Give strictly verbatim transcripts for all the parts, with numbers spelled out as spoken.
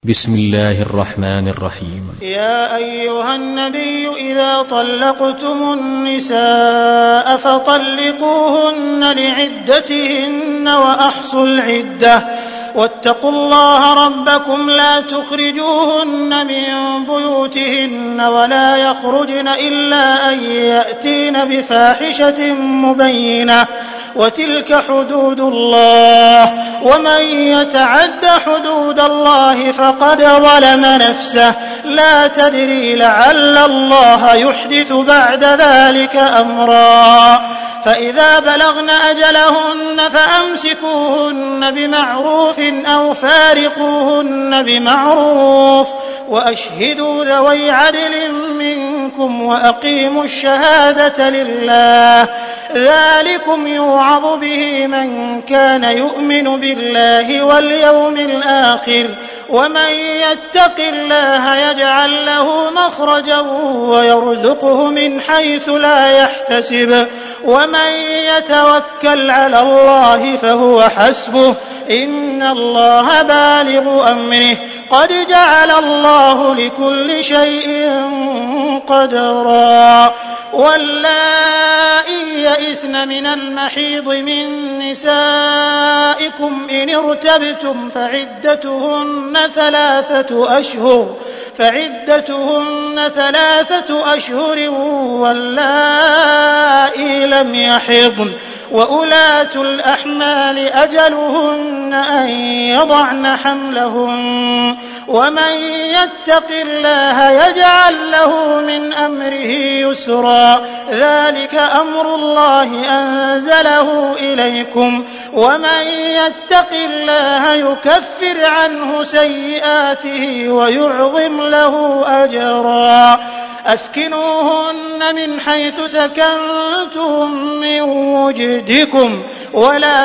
بسم الله الرحمن الرحيم. يا أيها النبي إذا طلقتم النساء فطلقوهن لعدتهن وأحصوا العدة واتقوا الله ربكم لا تخرجوهن من بيوتهن ولا يخرجن إلا أن يأتين بفاحشة مبينة وتلك حدود الله ومن يتعد حدود الله فقد ظلم نفسه لا تدري لعل الله يحدث بعد ذلك أمرا فإذا بلغن أجلهن فأمسكوهن بمعروف أو فارقوهن بمعروف وأشهدوا ذوي عدل منكم وأقيموا الشهادة لله ذلكم يوعظ به من كان يؤمن بالله واليوم الآخر ومن يتق الله يجعل له مخرجا ويرزقه من حيث لا يحتسب ومن يتوكل على الله فهو حسبه إن الله بالغ أمره قد جعل الله لكل شيء قدرا واللائي يئسن من المحيض من نسائكم إن ارتبتم فعدتهن ثلاثة أشهر فعدتهن ثلاثة أشهر واللائي لم يحضن وأولاة الأحمال أجلهن أن يضعن حملهن ومن يتق الله يجعل له من أمره يسرا ذلك أمر الله أنزله إليكم ومن يتق الله يكفر عنه سيئاته ويعظم له أجرا أسكنوهن من حيث سكنتم من وجدكم ولا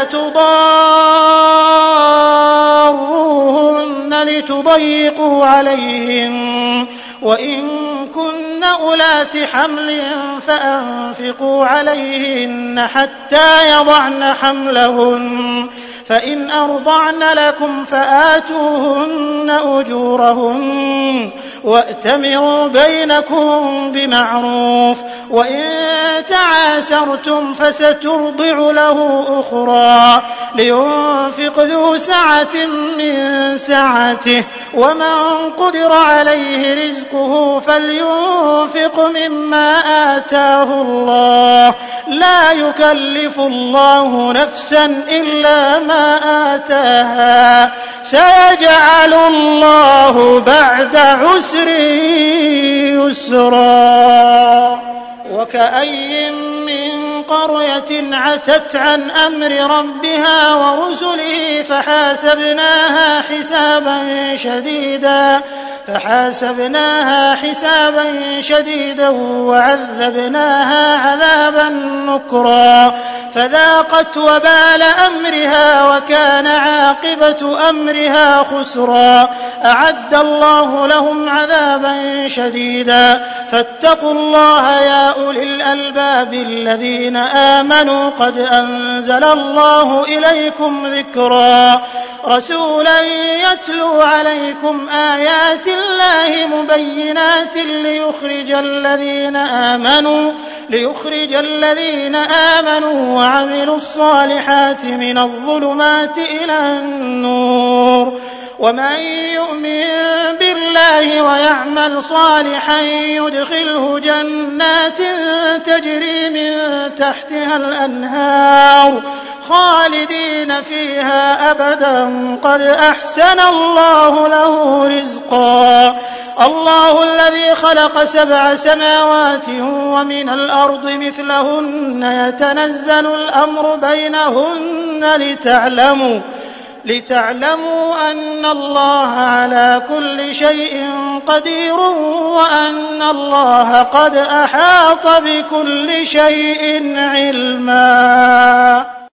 تضاروهن لتضيقوا عليهن وإن كن أولات حمل فأنفقوا عليهن حتى يضعن حملهن فإن أرضعن لكم فآتوهن أجورهن وأتمروا بينكم بمعروف وإن تعاسرتم فسترضع له أخرى لينفق ذو سعة من سعته ومن قدر عليه رزقه فلينفق مما آتاه الله لا يكلف الله نفسا إلا ما آتاها سيجعل الله بعد عسر يسرا وكأي من قرية عتت عن أمر ربها ورسله فحاسبناها حسابا شديدا فحاسبناها حسابا شديدا وعذبناها عذابا نكرا فذاقت وبال أمرها وكان عاقبة أمرها خسرا أعد الله لهم عذابا شديدا فاتقوا الله يا أولي الألباب الذين آمنوا قد أنزل الله إليكم ذكرا رسولا يتلو عليكم آيات الله مبينات ليخرج الذين آمنوا ليخرج الذين آمنوا وعملوا الصالحات من الظلمات إلى النور ومن يؤمن بالله ويعمل صالحا يدخله جنات تجري من تحتها الأنهار خالدين فيها أبدا قد أحسن الله له رزقا الله الذي خلق سبع سماوات ومن الأرض مثلهن يتنزل الأمر بينهن لتعلموا لتعلموا أن الله على كل شيء قدير وأن الله قد أحاط بكل شيء علما.